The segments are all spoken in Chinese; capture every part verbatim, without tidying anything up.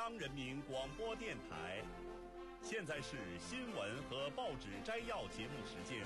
央人民广播电台。现在是新闻和报纸摘要节目时间。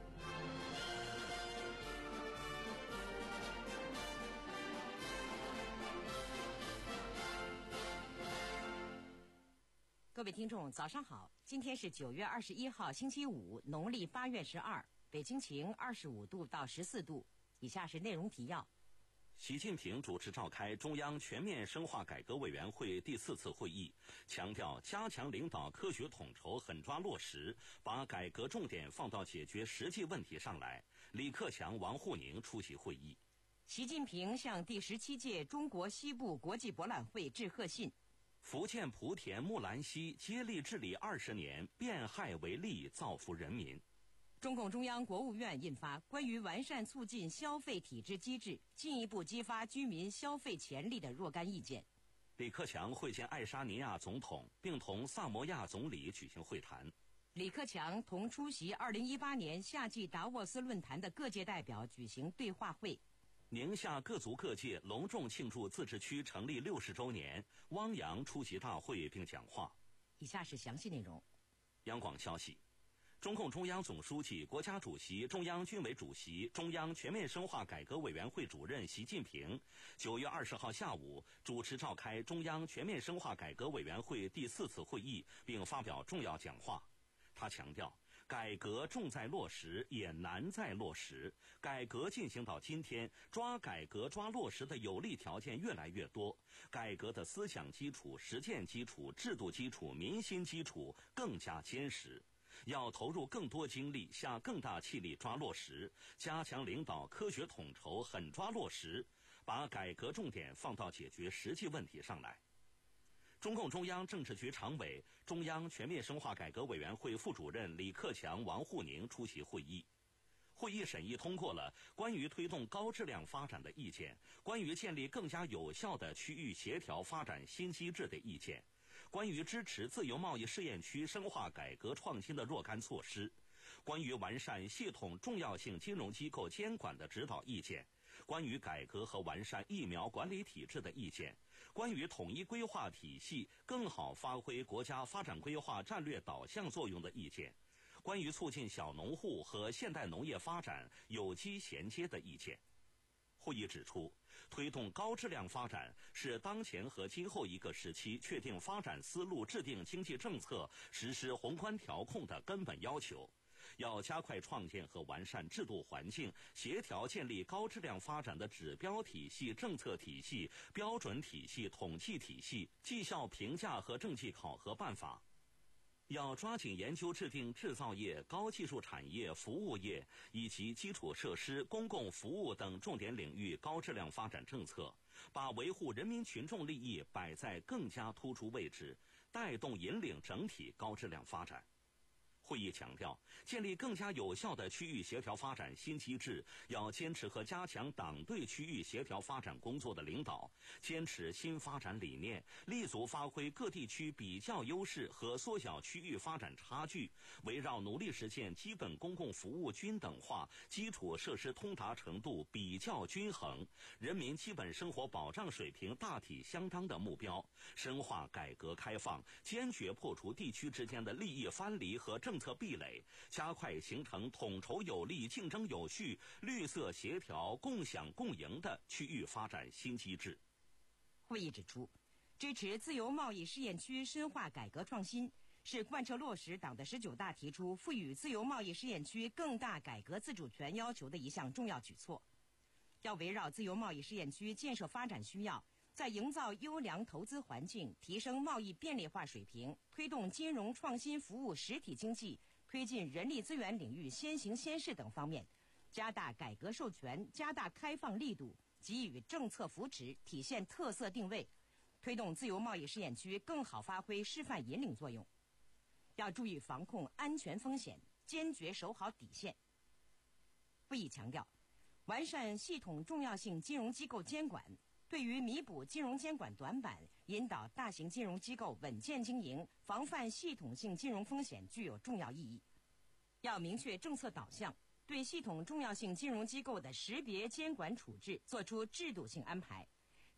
各位听众，早上好！今天是九月二十一号，星期五，农历八月十二，北京晴，二十五度到十四度。以下是内容提要。 习近平主持召开中央全面深化改革委员会第四次会议，强调加强领导科学统筹，狠抓落实，把改革重点放到解决实际问题上来。李克强、王沪宁出席会议。 习近平向第十七届中国西部国际博览会致贺信。 福建莆田木兰溪接力治理二十年，变害为利，造福人民。 中共中央、国务院印发《关于完善促进消费体制机制，进一步激发居民消费潜力的若干意见》。 李克强会见爱沙尼亚总统，并同萨摩亚总理举行会谈。 李克强同出席二零一八年夏季达沃斯论坛的各界代表举行对话会。 宁夏各族各界隆重庆祝自治区成立六十周年，汪洋出席大会并讲话。 以下是详细内容。 央广消息，中共中央总书记、国家主席、中央军委主席、中央全面深化改革委员会主任习近平九月二十号下午主持召开中央全面深化改革委员会第四次会议，并发表重要讲话。他强调，改革重在落实，也难在落实。改革进行到今天，抓改革抓落实的有利条件越来越多，改革的思想基础、实践基础、制度基础、民心基础更加坚实。要投入更多精力，下更大气力抓落实，加强领导科学统筹，狠抓落实，把改革重点放到解决实际问题上来。中共中央政治局常委、中央全面深化改革委员会副主任李克强、王沪宁出席会议。会议审议通过了关于推动高质量发展的意见，关于建立更加有效的区域协调发展新机制的意见，关于支持自由贸易试验区深化改革创新的若干措施，关于完善系统重要性金融机构监管的指导意见，关于改革和完善疫苗管理体制的意见，关于统一规划体系更好发挥国家发展规划战略导向作用的意见，关于促进小农户和现代农业发展有机衔接的意见。会议指出，推动高质量发展是当前和今后一个时期确定发展思路、制定经济政策、实施宏观调控的根本要求。要加快创建和完善制度环境，协调建立高质量发展的指标体系、政策体系、标准体系、统计体系、绩效评价和政绩考核办法。要抓紧研究制定制造业、高技术产业、服务业以及基础设施、公共服务等重点领域高质量发展政策，把维护人民群众利益摆在更加突出位置，带动引领整体高质量发展。会议强调，建立更加有效的区域协调发展新机制，要坚持和加强党对区域协调发展工作的领导，坚持新发展理念，立足发挥各地区比较优势和缩小区域发展差距，围绕努力实现基本公共服务均等化、基础设施通达程度比较均衡、人民基本生活保障水平大体相当的目标，深化改革开放，坚决破除地区之间的利益藩篱和政策壁垒，加快形成统筹有力、竞争有序、绿色协调、共享共赢的区域发展新机制。 会议指出，支持自由贸易试验区深化改革创新，是贯彻落实党的十九大提出赋予自由贸易试验区更大改革自主权要求的一项重要举措。要围绕自由贸易试验区建设发展需要，在营造优良投资环境、提升贸易便利化水平、推动金融创新服务实体经济、推进人力资源领域先行先试等方面，加大改革授权，加大开放力度，给予政策扶持，体现特色定位，推动自由贸易试验区更好发挥示范引领作用。要注意防控安全风险，坚决守好底线。会议强调，完善系统重要性金融机构监管，对于弥补金融监管短板，引导大型金融机构稳健经营，防范系统性金融风险具有重要意义。要明确政策导向，对系统重要性金融机构的识别监管处置作出制度性安排，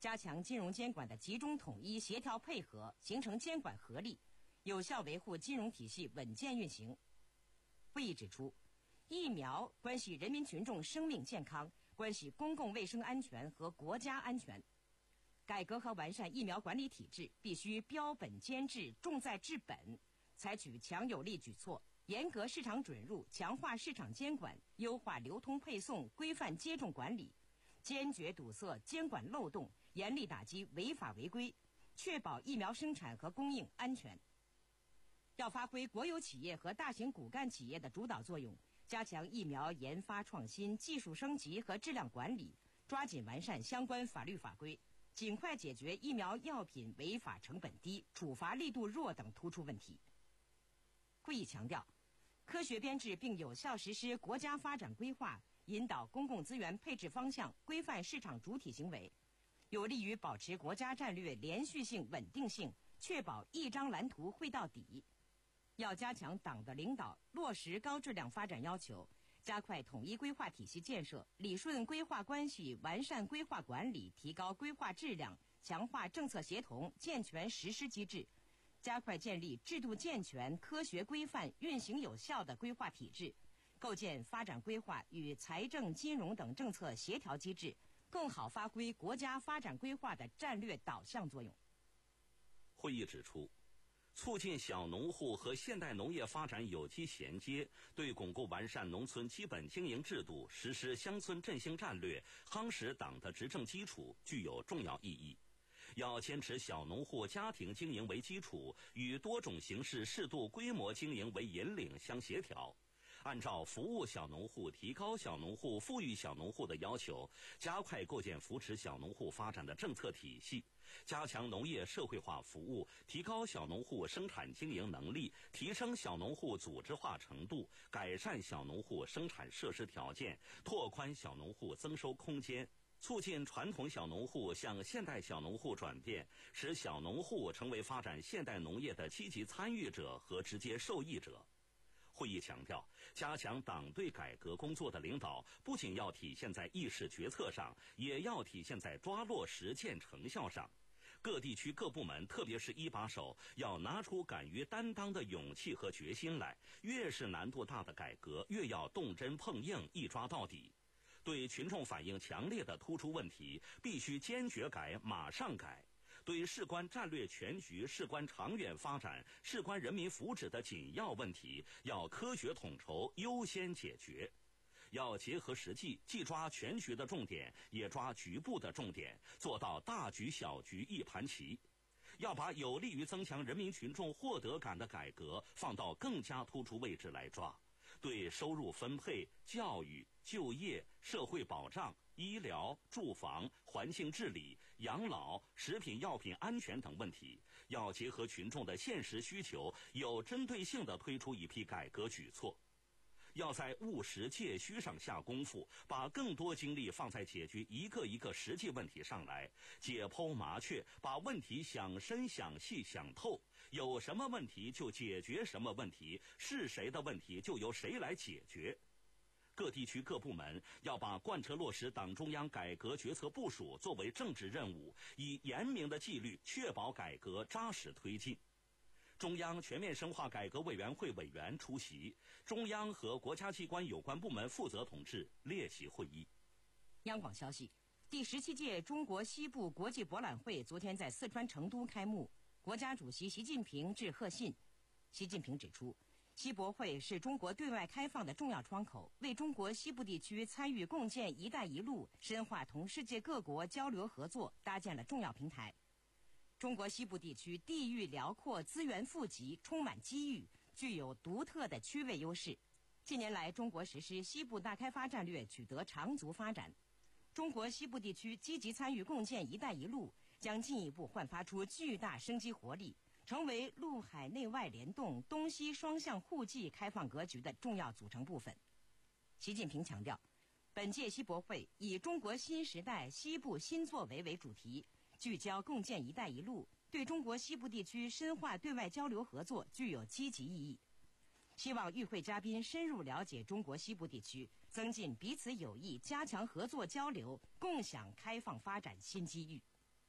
加强金融监管的集中统一协调配合，形成监管合力，有效维护金融体系稳健运行。会议指出，疫苗关系人民群众生命健康，关系公共卫生安全和国家安全。改革和完善疫苗管理体制必须标本兼治，重在治本，采取强有力举措，严格市场准入，强化市场监管，优化流通配送，规范接种管理，坚决堵塞监管漏洞，严厉打击违法违规，确保疫苗生产和供应安全。要发挥国有企业和大型骨干企业的主导作用，加强疫苗研发创新、技术升级和质量管理，抓紧完善相关法律法规，尽快解决疫苗药品违法成本低、处罚力度弱等突出问题。会议强调，科学编制并有效实施国家发展规划，引导公共资源配置方向，规范市场主体行为，有利于保持国家战略连续性、稳定性，确保一张蓝图绘到底。要加强党的领导，落实高质量发展要求，加快统一规划体系建设，理顺规划关系，完善规划管理，提高规划质量，强化政策协同，健全实施机制，加快建立制度健全、科学规范、运行有效的规划体制，构建发展规划与财政、金融等政策协调机制，更好发挥国家发展规划的战略导向作用。 会议指出，促进小农户和现代农业发展有机衔接，对巩固完善农村基本经营制度、实施乡村振兴战略、夯实党的执政基础具有重要意义。要坚持小农户家庭经营为基础，与多种形式适度规模经营为引领相协调，按照服务小农户、提高小农户、富裕小农户的要求，加快构建扶持小农户发展的政策体系，加强农业社会化服务，提高小农户生产经营能力，提升小农户组织化程度，改善小农户生产设施条件，拓宽小农户增收空间，促进传统小农户向现代小农户转变，使小农户成为发展现代农业的积极参与者和直接受益者。会议强调，加强党对改革工作的领导，不仅要体现在议事决策上，也要体现在抓落实见成效上。各地区各部门，特别是一把手，要拿出敢于担当的勇气和决心来。越是难度大的改革，越要动真碰硬，一抓到底。对群众反映强烈的突出问题，必须坚决改，马上改。对事关战略全局、事关长远发展、事关人民福祉的紧要问题，要科学统筹，优先解决。要结合实际，既抓全局的重点，也抓局部的重点，做到大局小局一盘棋。要把有利于增强人民群众获得感的改革放到更加突出位置来抓。对收入分配、教育、就业、社会保障、医疗、住房、环境治理、养老、食品药品安全等问题，要结合群众的现实需求，有针对性地推出一批改革举措。要在务实借虚上下功夫，把更多精力放在解决一个一个实际问题上来，解剖麻雀，把问题想深想细想透，有什么问题就解决什么问题，是谁的问题就由谁来解决。各地区各部门要把贯彻落实党中央改革决策部署作为政治任务，以严明的纪律确保改革扎实推进。中央全面深化改革委员会委员出席，中央和国家机关有关部门负责同志列席会议。 央广消息，第十七届中国西部国际博览会昨天在四川成都开幕，国家主席习近平致贺信。习近平指出，西博会是中国对外开放的重要窗口，为中国西部地区参与共建“一带一路”、深化同世界各国交流合作搭建了重要平台。中国西部地区地域辽阔、资源富集，充满机遇，具有独特的区位优势。近年来，中国实施西部大开发战略取得长足发展。中国西部地区积极参与共建“一带一路”，将进一步焕发出巨大生机活力，成为陆海内外联动、东西双向互济开放格局的重要组成部分。习近平强调，本届西博会以中国新时代西部新作为为主题，聚焦共建“一带一路”，对中国西部地区深化对外交流合作具有积极意义。希望与会嘉宾深入了解中国西部地区，增进彼此友谊，加强合作交流，共享开放发展新机遇。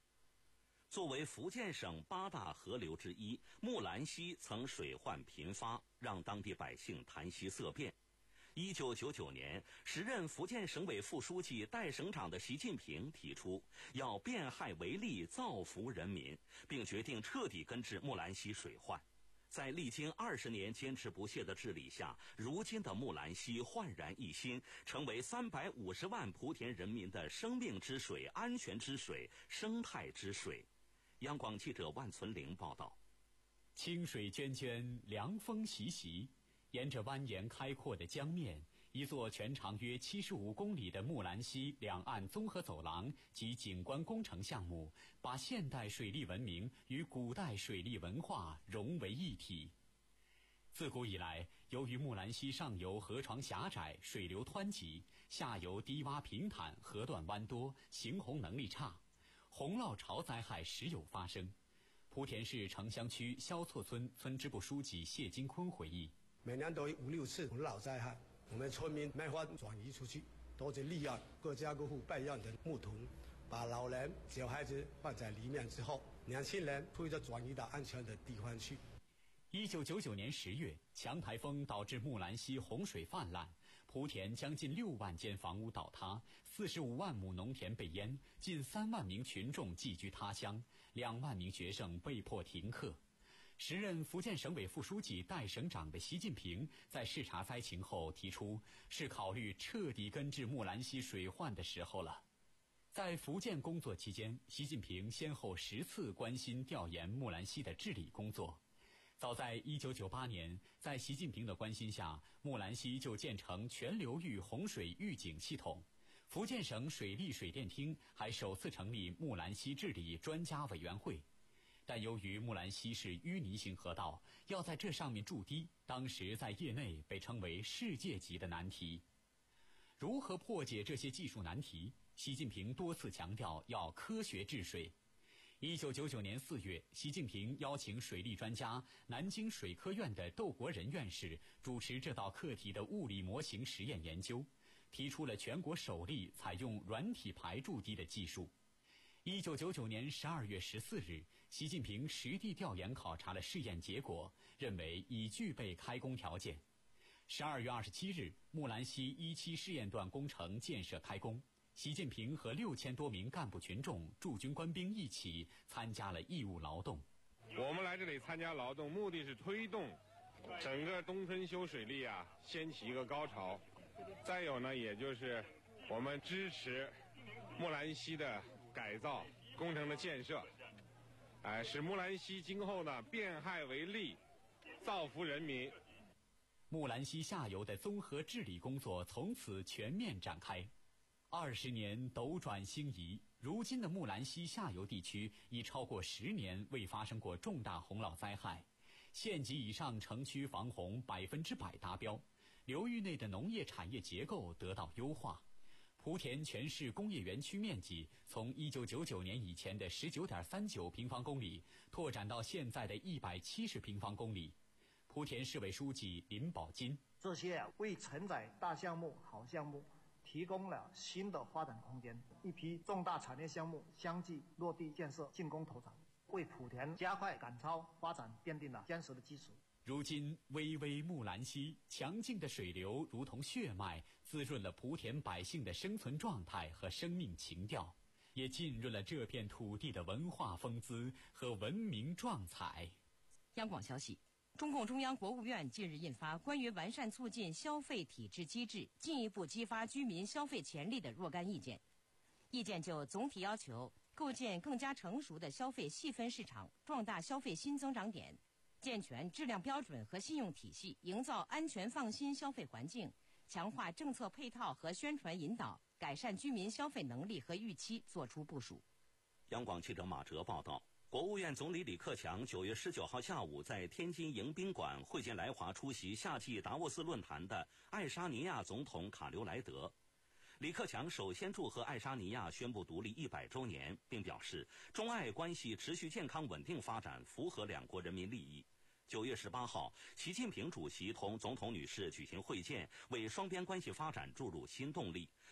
作为福建省八大河流之一，木兰溪曾水患频发，让当地百姓谈息色变。一九九九年，时任福建省委副书记、代省长的习近平提出要变害为利，造福人民，并决定彻底根治木兰溪水患。在历经二十年坚持不懈的治理下，如今的木兰溪焕然一新，成为三百五十万莆田人民的生命之水、安全之水、生态之水。央广记者万存玲报道。 清水涓涓，凉风习习，沿着蜿蜒开阔的江面，一座全长约七十五公里的木兰溪两岸综合走廊及景观工程项目，把现代水利文明与古代水利文化融为一体。自古以来，由于木兰溪上游河床狭窄，水流湍急，下游低洼平坦，河段弯多，行洪能力差，洪涝潮灾害时有发生。莆田市城乡区萧厝村村支部书记谢金坤回忆， 每年都有五六次洪涝灾害，我们村民没法转移出去，都是立案，各家各户备案的木桶，把老人、小孩子放在里面之后，年轻人推着转移到安全的地方去。 一九九九年十月，强台风导致木兰溪洪水泛滥，莆田将近六万间房屋倒塌，四十五万亩农田被淹，近三万名群众寄居他乡，两万名学生被迫停课。时任福建省委副书记、代省长的习近平在视察灾情后提出，是考虑彻底根治木兰溪水患的时候了。在福建工作期间，习近平先后十次关心调研木兰溪的治理工作。早在一九九八年，在习近平的关心下，木兰溪就建成全流域洪水预警系统。福建省水利水电厅还首次成立木兰溪治理专家委员会。但由于木兰溪是淤泥型河道，要在这上面筑堤，当时在业内被称为世界级的难题。如何破解这些技术难题？习近平多次强调要科学治水。一九九九年四月，习近平邀请水利专家、南京水科院的窦国仁院士主持这道课题的物理模型实验研究，提出了全国首例采用软体排筑堤的技术。一九九九年十二月十四日，习近平实地调研考察了试验结果，认为已具备开工条件。十二月二十七日，木兰溪一期试验段工程建设开工。习近平和六千多名干部群众、驻军官兵一起参加了义务劳动。 我们来这里参加劳动，目的是推动整个东春修水利啊掀起一个高潮。再有呢，也就是我们支持木兰溪的改造工程的建设，哎，使木兰溪今后呢变害为利，造福人民。 木兰溪下游的综合治理工作从此全面展开。二十年斗转星移，如今的木兰溪下游地区已超过十年未发生过重大洪涝灾害，县级以上城区防洪百分之百达标，流域内的农业产业结构得到优化。莆田全市工业园区面积从一九九九年以前的十九点三九平方公里拓展到现在的一百七十平方公里。莆田市委书记林宝金， 这些为承载大项目、好项目提供了新的发展空间，一批重大产业项目相继落地建设，进攻投产，为莆田加快赶超发展奠定了坚实的基础。 如今，巍巍木兰溪强劲的水流如同血脉，滋润了莆田百姓的生存状态和生命情调，也浸润了这片土地的文化风姿和文明壮彩。 央广消息，中共中央国务院近日印发《关于完善促进消费体制机制，进一步激发居民消费潜力的若干意见》。意见就总体要求构建更加成熟的消费细分市场，壮大消费新增长点，健全质量标准和信用体系，营造安全放心消费环境，强化政策配套和宣传引导，改善居民消费能力和预期作出部署。 央广记者马哲报道。国务院总理李克强九月十九号下午在天津迎宾馆会见来华出席夏季达沃斯论坛的爱沙尼亚总统卡留莱德。李克强首先祝贺爱沙尼亚宣布独立一百周年，并表示中爱关系持续健康稳定发展，符合两国人民利益。九月十八号，习近平主席同总统女士举行会见，为双边关系发展注入新动力。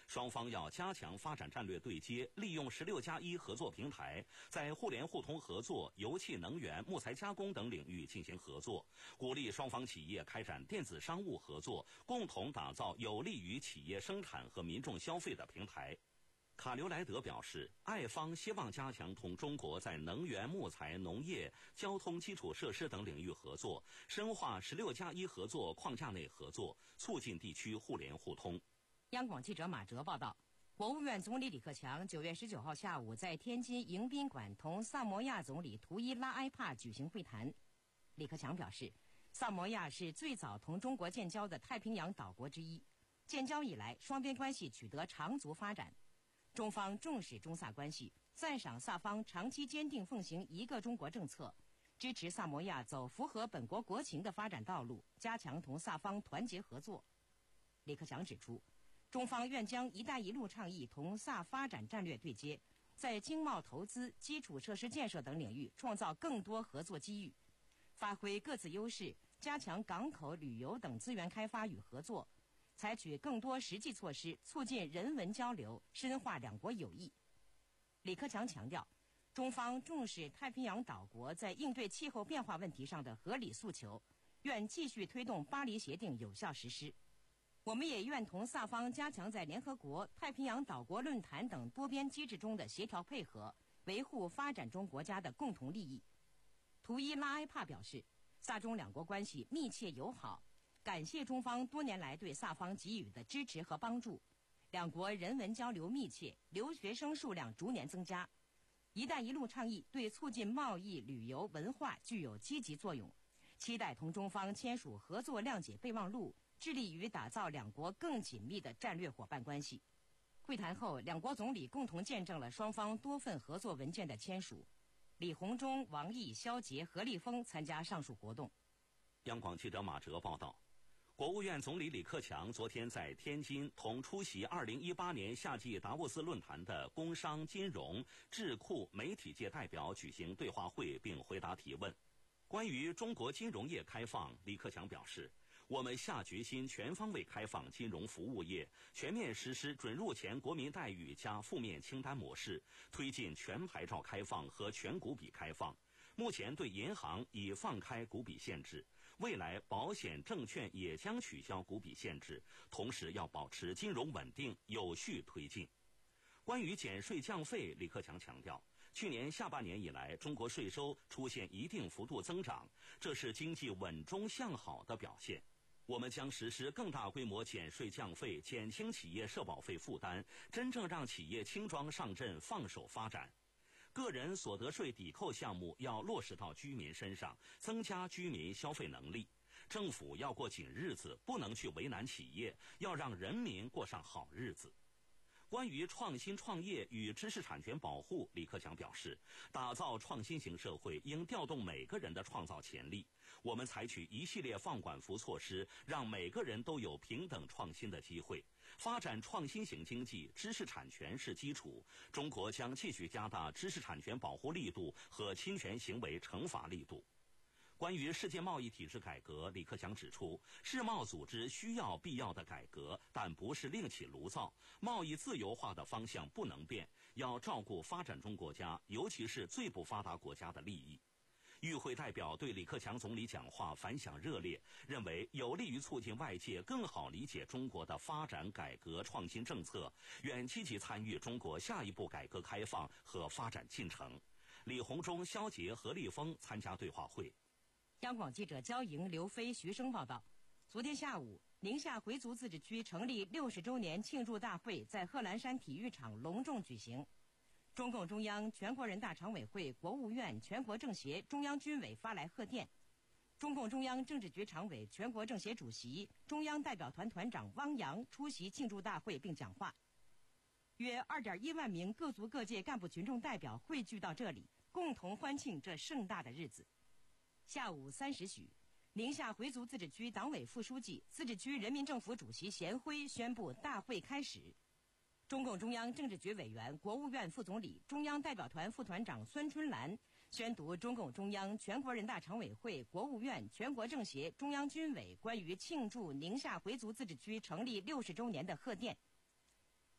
双方要加强发展战略对接，利用十六加一合作平台，在互联互通合作、油气能源、木材加工等领域进行合作，鼓励双方企业开展电子商务合作，共同打造有利于企业生产和民众消费的平台。卡留莱德表示，爱方希望加强同中国在能源、木材、农业、交通基础设施等领域合作，深化十六加一合作框架内合作，促进地区互联互通。 央广记者马哲报道，国务院总理李克强九月十九号下午在天津迎宾馆同萨摩亚总理图伊拉埃帕举行会谈。李克强表示，萨摩亚是最早同中国建交的太平洋岛国之一，建交以来，双边关系取得长足发展。中方重视中萨关系，赞赏萨方长期坚定奉行一个中国政策，支持萨摩亚走符合本国国情的发展道路，加强同萨方团结合作。李克强指出，中方愿将“一带一路”倡议同萨发展战略对接，在经贸投资、基础设施建设等领域创造更多合作机遇，发挥各自优势，加强港口、旅游等资源开发与合作，采取更多实际措施，促进人文交流，深化两国友谊。李克强强调，中方重视太平洋岛国在应对气候变化问题上的合理诉求，愿继续推动巴黎协定有效实施。我们也愿同萨方加强在联合国、太平洋岛国论坛等多边机制中的协调配合，维护发展中国家的共同利益。图伊拉埃帕表示，萨中两国关系密切友好，感谢中方多年来对萨方给予的支持和帮助，两国人文交流密切，留学生数量逐年增加。“一带一路”倡议对促进贸易、旅游、文化具有积极作用，期待同中方签署合作谅解备忘录，致力于打造两国更紧密的战略伙伴关系。会谈后，两国总理共同见证了双方多份合作文件的签署。李鸿忠、王毅、肖捷、何立峰参加上述活动。 央广记者马哲报道，国务院总理李克强昨天在天津同出席二零一八年夏季达沃斯论坛的工商、金融、智库、媒体界代表举行对话会，并回答提问。关于中国金融业开放，李克强表示，我们下决心全方位开放金融服务业，全面实施准入前国民待遇加负面清单模式，推进全牌照开放和全股比开放。目前对银行已放开股比限制，未来保险、证券也将取消股比限制，同时要保持金融稳定，有序推进。关于减税降费，李克强强调，去年下半年以来，中国税收出现一定幅度增长，这是经济稳中向好的表现。我们将实施更大规模减税降费，减轻企业社保费负担，真正让企业轻装上阵，放手发展。个人所得税抵扣项目要落实到居民身上，增加居民消费能力。政府要过紧日子，不能去为难企业，要让人民过上好日子。关于创新创业与知识产权保护，李克强表示，打造创新型社会应调动每个人的创造潜力。我们采取一系列放管服措施，让每个人都有平等创新的机会。发展创新型经济，知识产权是基础。中国将继续加大知识产权保护力度和侵权行为惩罚力度。关于世界贸易体制改革，李克强指出，世贸组织需要必要的改革，但不是另起炉灶。贸易自由化的方向不能变，要照顾发展中国家，尤其是最不发达国家的利益。与会代表对李克强总理讲话反响热烈，认为有利于促进外界更好理解中国的发展、改革、创新政策，愿积极参与中国下一步改革开放和发展进程。李鸿忠、肖捷、何立峰参加对话会。 央广记者焦莹、刘飞、徐生报道，昨天下午，宁夏回族自治区成立六十周年庆祝大会在贺兰山体育场隆重举行。中共中央、全国人大常委会、国务院、全国政协、中央军委发来贺电。中共中央政治局常委、全国政协主席、中央代表团团长汪洋出席庆祝大会并讲话。约二点一万名各族各界干部群众代表汇聚到这里，共同欢庆这盛大的日子。下午三时许，宁夏回族自治区党委副书记、自治区人民政府主席贤辉宣布大会开始。中共中央政治局委员、国务院副总理、中央代表团副团长孙春兰宣读中共中央、全国人大常委会、国务院、全国政协、中央军委关于庆祝宁夏回族自治区成立六十周年的贺电。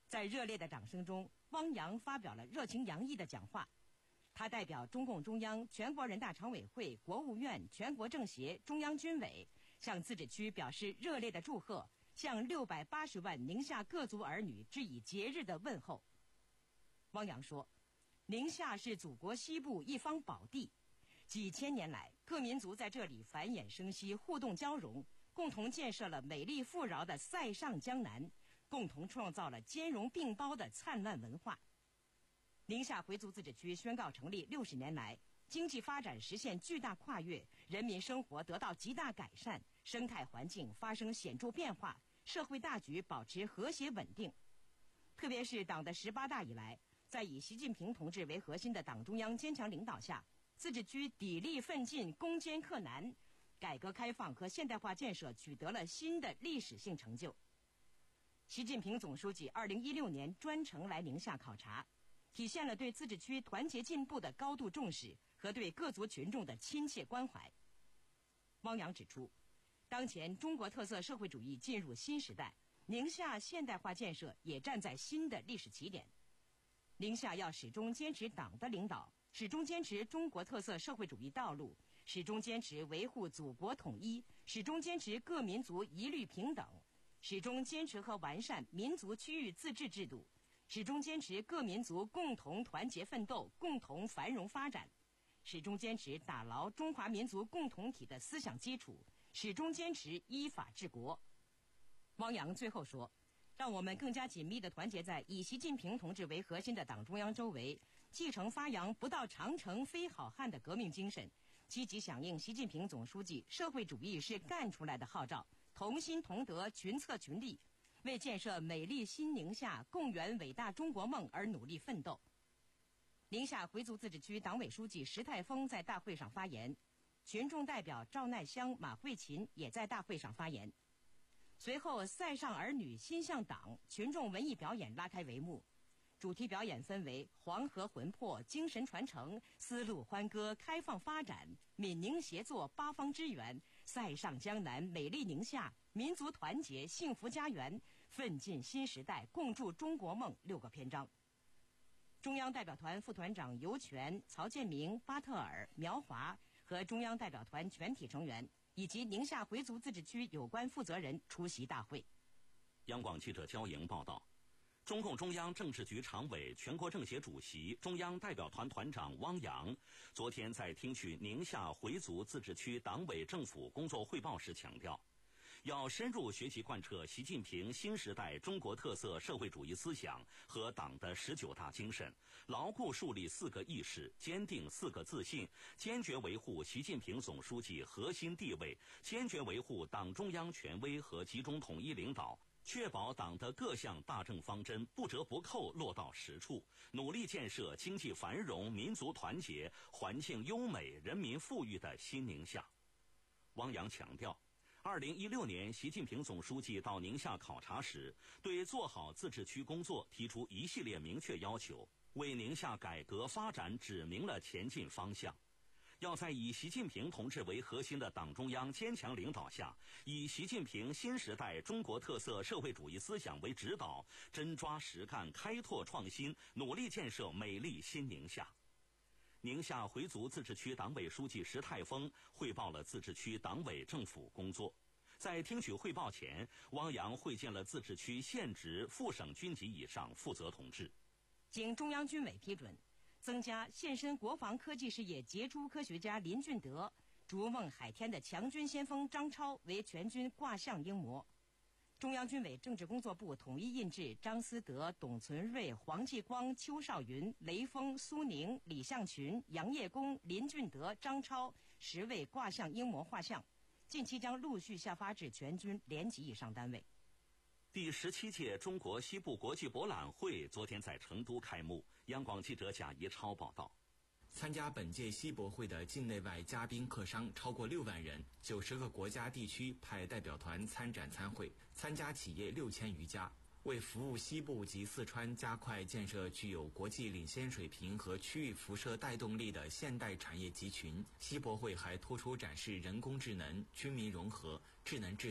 在热烈的掌声中，汪洋发表了热情洋溢的讲话。他代表中共中央、全国人大常委会、国务院、全国政协、中央军委，向自治区表示热烈的祝贺，向六百八十万宁夏各族儿女致以节日的问候。汪洋说，宁夏是祖国西部一方宝地，几千年来，各民族在这里繁衍生息、互动交融，共同建设了美丽富饶的塞上江南，共同创造了兼容并包的灿烂文化。宁夏回族自治区宣告成立六十年来，经济发展实现巨大跨越，人民生活得到极大改善，生态环境发生显著变化，社会大局保持和谐稳定。特别是党的十八大以来，在以习近平同志为核心的党中央坚强领导下，自治区砥砺奋进、攻坚克难，改革开放和现代化建设取得了新的历史性成就。习近平总书记二零一六年专程来宁夏考察，体现了对自治区团结进步的高度重视和对各族群众的亲切关怀。汪洋指出，当前中国特色社会主义进入新时代，宁夏现代化建设也站在新的历史起点。宁夏要始终坚持党的领导，始终坚持中国特色社会主义道路，始终坚持维护祖国统一，始终坚持各民族一律平等，始终坚持和完善民族区域自治制度，始终坚持各民族共同团结奋斗、共同繁荣发展，始终坚持打牢中华民族共同体的思想基础，始终坚持依法治国。汪洋最后说，让我们更加紧密地团结在以习近平同志为核心的党中央周围，继承发扬不到长城非好汉的革命精神，积极响应习近平总书记社会主义是干出来的号召，同心同德、群策群力，为建设美丽新宁夏、共圆伟大中国梦而努力奋斗。宁夏回族自治区党委书记石泰峰在大会上发言，群众代表赵奈香、马慧琴也在大会上发言。随后，塞上儿女心向党群众文艺表演拉开帷幕。主题表演分为黄河魂魄、精神传承、丝路欢歌、开放发展、闽宁协作、八方支援、塞上江南、美丽宁夏、民族团结、幸福家园、奋进新时代、共筑中国梦六个篇章。中央代表团副团长尤权、曹建明、巴特尔、苗华和中央代表团全体成员以及宁夏回族自治区有关负责人出席大会。 央广记者焦莹报道，中共中央政治局常委、全国政协主席、中央代表团团长汪洋昨天在听取宁夏回族自治区党委政府工作汇报时强调，要深入学习贯彻习近平新时代中国特色社会主义思想和党的十九大精神，牢固树立四个意识，坚定四个自信，坚决维护习近平总书记核心地位，坚决维护党中央权威和集中统一领导，确保党的各项大政方针不折不扣落到实处，努力建设经济繁荣、民族团结、环境优美、人民富裕的新宁夏。汪洋强调，二零一六年，习近平总书记到宁夏考察时，对做好自治区工作提出一系列明确要求，为宁夏改革发展指明了前进方向。要在以习近平同志为核心的党中央坚强领导下，以习近平新时代中国特色社会主义思想为指导，真抓实干，开拓创新，努力建设美丽新宁夏。宁夏回族自治区党委书记石泰峰汇报了自治区党委政府工作。在听取汇报前，汪洋会见了自治区现职副省军级以上负责同志。 经中央军委批准，增加献身国防科技事业杰出科学家林俊德、逐梦海天的强军先锋张超为全军挂像英模。中央军委政治工作部统一印制张思德、董存瑞、黄继光、邱少云、雷锋、苏宁、李向群、杨业功、林俊德、张超十位挂像英模画像，近期将陆续下发至全军连级以上单位。 第十七届中国西部国际博览会昨天在成都开幕。央广记者贾怡超报道。 参加本届西博会的境内外嘉宾客商超过六万人，九十个国家地区派代表团参展参会，参加企业六千余家。为服务西部及四川加快建设具有国际领先水平和区域辐射带动力的现代产业集群，西博会还突出展示人工智能、军民融合、智能制造、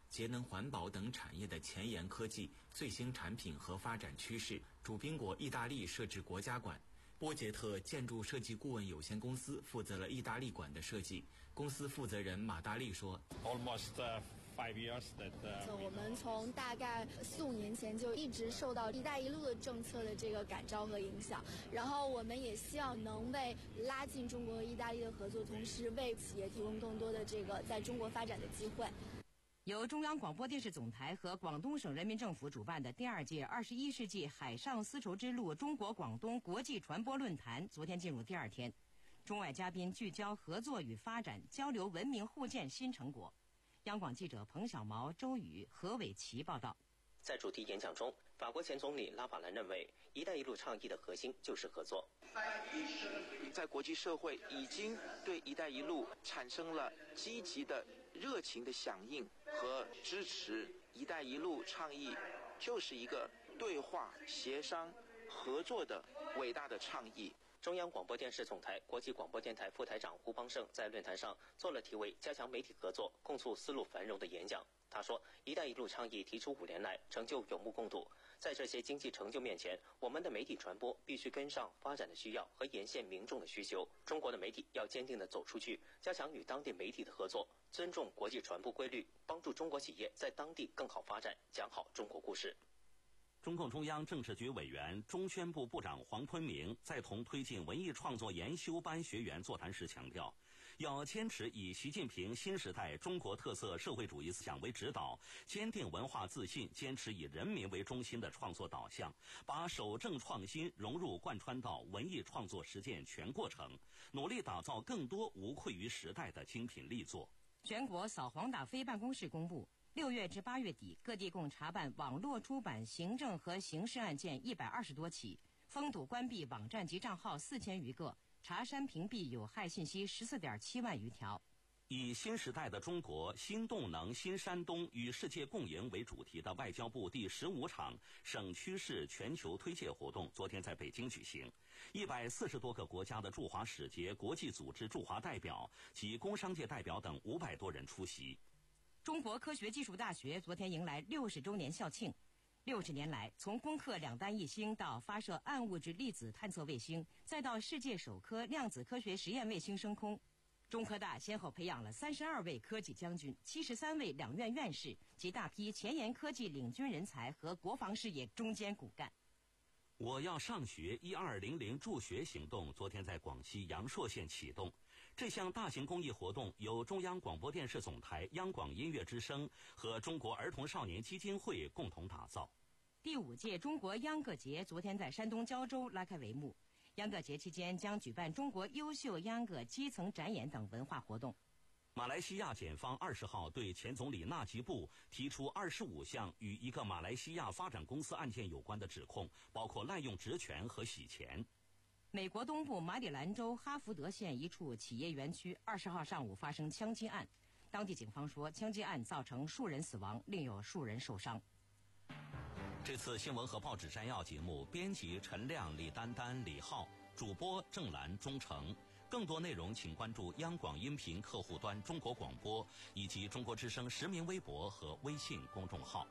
节能环保等产业的前沿科技、最新产品和发展趋势。主宾国意大利设置国家馆，波杰特建筑设计顾问有限公司负责了意大利馆的设计。公司负责人马达利说 ：“Almost five years that 我们从大概四五年前就一直受到“一带一路”的政策的这个感召和影响，然后我们也希望能为拉近中国和意大利的合作，同时为企业提供更多的这个在中国发展的机会。” 由中央广播电视总台和广东省人民政府主办的第二届二十一世纪海上丝绸之路中国广东国际传播论坛昨天进入第二天，中外嘉宾聚焦合作与发展，交流文明互鉴新成果。央广记者彭小毛、周宇、何伟奇报道。 在主题演讲中，法国前总理拉法兰认为，“一带一路”倡议的核心就是合作。 在国际社会已经对“一带一路”产生了积极的、热情的响应和支持。“一带一路”倡议就是一个对话、协商、合作的伟大的倡议。 中央广播电视总台国际广播电台副台长胡邦胜在论坛上做了题为“加强媒体合作，共促丝路繁荣”的演讲。他说，“一带一路”倡议提出五年来，成就有目共睹。在这些经济成就面前，我们的媒体传播必须跟上发展的需要和沿线民众的需求。中国的媒体要坚定地走出去，加强与当地媒体的合作，尊重国际传播规律，帮助中国企业在当地更好发展，讲好中国故事。 中共中央政治局委员、中宣部部长黄坤明在同推进文艺创作研修班学员座谈时强调，要坚持以习近平新时代中国特色社会主义思想为指导，坚定文化自信，坚持以人民为中心的创作导向，把守正创新融入贯穿到文艺创作实践全过程，努力打造更多无愧于时代的精品力作。 全国扫黄打非办公室公布，六月至八月底，各地共查办网络出版行政和刑事案件一百二十多起，封堵关闭网站及账号四千余个，查删屏蔽有害信息十四点七万余条。 以新时代的中国、新动能、新山东与世界共赢为主题的外交部第十五场省区市全球推介活动昨天在北京举行，一百四十多个国家的驻华使节、国际组织驻华代表及工商界代表等五百多人出席。 中国科学技术大学昨天迎来六十周年校庆。六十年来，从攻克两弹一星到发射暗物质粒子探测卫星，再到世界首颗量子科学实验卫星升空，中科大先后培养了三十二位科技将军、七十三位两院院士及大批前沿科技领军人才和国防事业中坚骨干。 我要上学一二零零助学行动昨天在广西阳朔县启动。这项大型公益活动由中央广播电视总台、央广音乐之声和中国儿童少年基金会共同打造。 第五届中国秧歌节昨天在山东胶州拉开帷幕。秧歌节期间将举办中国优秀秧歌基层展演等文化活动。 马来西亚检方二十号对前总理纳吉布提出二十五项与一个马来西亚发展公司案件有关的指控，包括滥用职权和洗钱。 美国东部马里兰州哈福德县一处企业园区二十号上午发生枪击案，当地警方说，枪击案造成数人死亡，另有数人受伤。 这次新闻和报纸摘要节目，编辑陈亮、李丹丹、李浩，主播郑兰、钟诚。更多内容请关注央广音频客户端中国广播以及中国之声实名微博和微信公众号。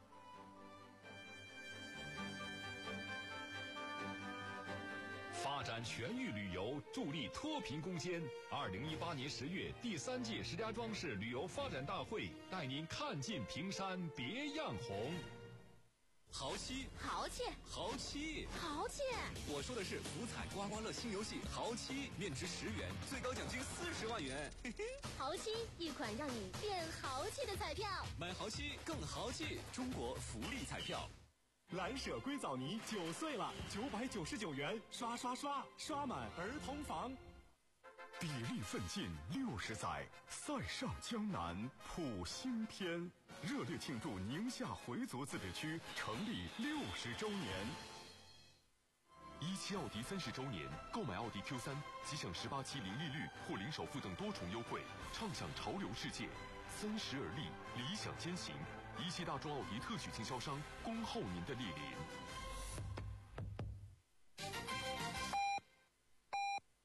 发展全域旅游，助力脱贫攻坚。二零一八年十月，第三届石家庄市旅游发展大会带您看尽平山别样红。 豪七， 豪气， 豪七， 豪气！ 我说的是福彩刮刮乐新游戏豪七，面值十元，最高奖金四十万元。嘿嘿， 豪七，一款让你变豪气的彩票。 买豪七更豪气，中国福利彩票。 蓝舍硅藻泥九岁了，九百九十九元，刷刷刷，刷满儿童房。 砥砺奋进六十载，塞上江南谱新篇。热烈庆祝宁夏回族自治区成立六十周年。一汽奥迪三十周年，购买奥迪 Q 三即享十八期零利率或零首付等多重优惠，畅享潮流世界。三十而立，理想先行。一汽大众奥迪特许经销商，恭候您的莅临。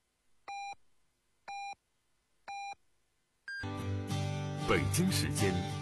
北京时间